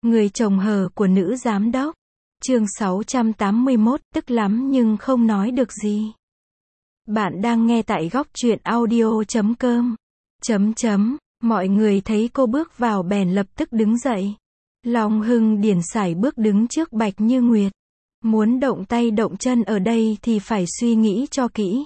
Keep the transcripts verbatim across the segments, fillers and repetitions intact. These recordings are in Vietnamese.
Người chồng hờ của nữ giám đốc. Chương sáu trăm tám mươi mốt, tức lắm nhưng không nói được gì. Bạn đang nghe tại góc truyện audio chấm com. Chấm chấm, mọi người thấy cô bước vào bèn lập tức đứng dậy. Long Hưng Điển sải bước đứng trước Bạch Như Nguyệt. Muốn động tay động chân ở đây thì phải suy nghĩ cho kỹ.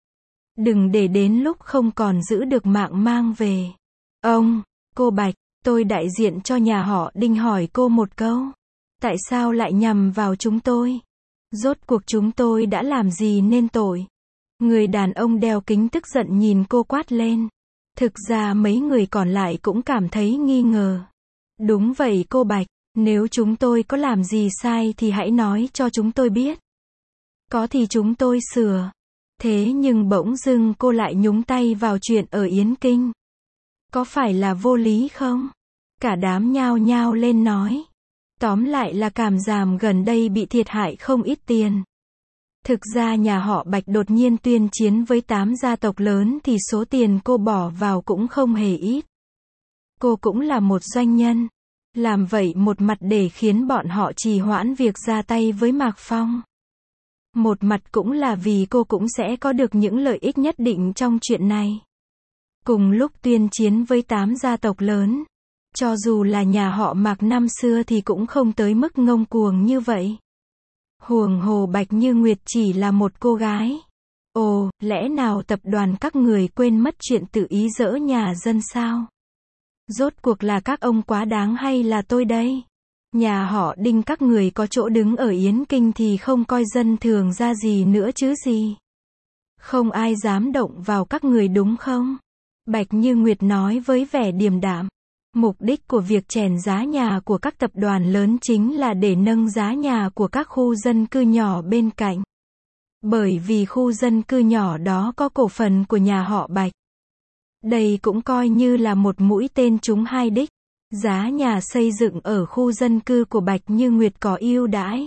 Đừng để đến lúc không còn giữ được mạng mang về. Ông, cô Bạch, tôi đại diện cho nhà họ Đinh hỏi cô một câu. Tại sao lại nhằm vào chúng tôi? Rốt cuộc chúng tôi đã làm gì nên tội? Người đàn ông đeo kính tức giận nhìn cô quát lên. Thực ra mấy người còn lại cũng cảm thấy nghi ngờ. Đúng vậy cô Bạch, nếu chúng tôi có làm gì sai thì hãy nói cho chúng tôi biết. Có thì chúng tôi sửa. Thế nhưng bỗng dưng cô lại nhúng tay vào chuyện ở Yến Kinh. Có phải là vô lý không? Cả đám nhao nhao lên nói. Tóm lại là Cảm Giảm gần đây bị thiệt hại không ít tiền. Thực ra nhà họ Bạch đột nhiên tuyên chiến với tám gia tộc lớn thì số tiền cô bỏ vào cũng không hề ít. Cô cũng là một doanh nhân. Làm vậy một mặt để khiến bọn họ trì hoãn việc ra tay với Mạc Phong. Một mặt cũng là vì cô cũng sẽ có được những lợi ích nhất định trong chuyện này. Cùng lúc tuyên chiến với tám gia tộc lớn, cho dù là nhà họ Mạc năm xưa thì cũng không tới mức ngông cuồng như vậy. Huống hồ Bạch Như Nguyệt chỉ là một cô gái. Ồ, lẽ nào tập đoàn các người quên mất chuyện tự ý dỡ nhà dân sao? Rốt cuộc là các ông quá đáng hay là tôi đây? Nhà họ Đinh các người có chỗ đứng ở Yến Kinh thì không coi dân thường ra gì nữa chứ gì? Không ai dám động vào các người đúng không? Bạch Như Nguyệt nói với vẻ điềm đạm. Mục đích của việc chèn giá nhà của các tập đoàn lớn chính là để nâng giá nhà của các khu dân cư nhỏ bên cạnh. Bởi vì khu dân cư nhỏ đó có cổ phần của nhà họ Bạch. Đây cũng coi như là một mũi tên trúng hai đích. Giá nhà xây dựng ở khu dân cư của Bạch Như Nguyệt có ưu đãi,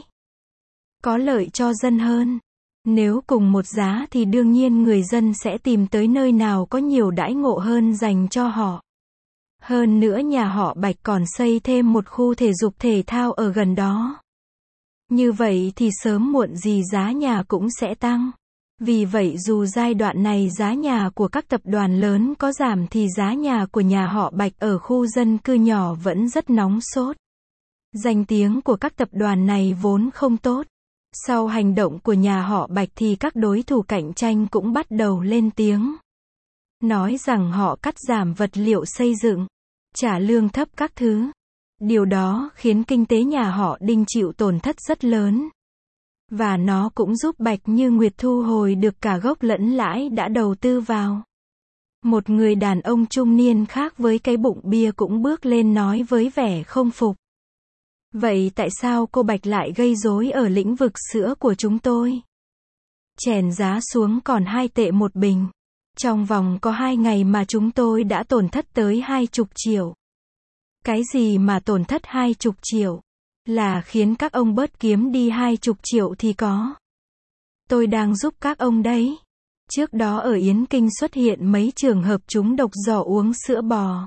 có lợi cho dân hơn. Nếu cùng một giá thì đương nhiên người dân sẽ tìm tới nơi nào có nhiều đãi ngộ hơn dành cho họ. Hơn nữa nhà họ Bạch còn xây thêm một khu thể dục thể thao ở gần đó. Như vậy thì sớm muộn gì giá nhà cũng sẽ tăng. Vì vậy dù giai đoạn này giá nhà của các tập đoàn lớn có giảm thì giá nhà của nhà họ Bạch ở khu dân cư nhỏ vẫn rất nóng sốt. Danh tiếng của các tập đoàn này vốn không tốt. Sau hành động của nhà họ Bạch thì các đối thủ cạnh tranh cũng bắt đầu lên tiếng. Nói rằng họ cắt giảm vật liệu xây dựng, trả lương thấp các thứ. Điều đó khiến kinh tế nhà họ Đinh chịu tổn thất rất lớn. Và nó cũng giúp Bạch Như Nguyệt thu hồi được cả gốc lẫn lãi đã đầu tư vào. Một người đàn ông trung niên khác với cái bụng bia cũng bước lên nói với vẻ không phục. Vậy tại sao cô Bạch lại gây rối ở lĩnh vực sữa của chúng tôi? Chèn giá xuống còn hai tệ một bình. Trong vòng có hai ngày mà chúng tôi đã tổn thất tới hai chục triệu. Cái gì mà tổn thất hai chục triệu? Là khiến các ông bớt kiếm đi hai chục triệu thì có. Tôi đang giúp các ông đấy. Trước đó ở Yến Kinh xuất hiện mấy trường hợp trúng độc do uống sữa bò.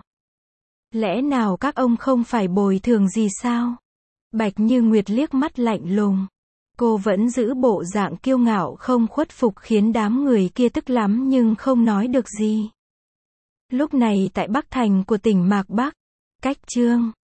Lẽ nào các ông không phải bồi thường gì sao? Bạch Như Nguyệt liếc mắt lạnh lùng. Cô vẫn giữ bộ dạng kiêu ngạo không khuất phục khiến đám người kia tức lắm nhưng không nói được gì. Lúc này tại Bắc Thành của tỉnh Mạc Bắc, cách Chương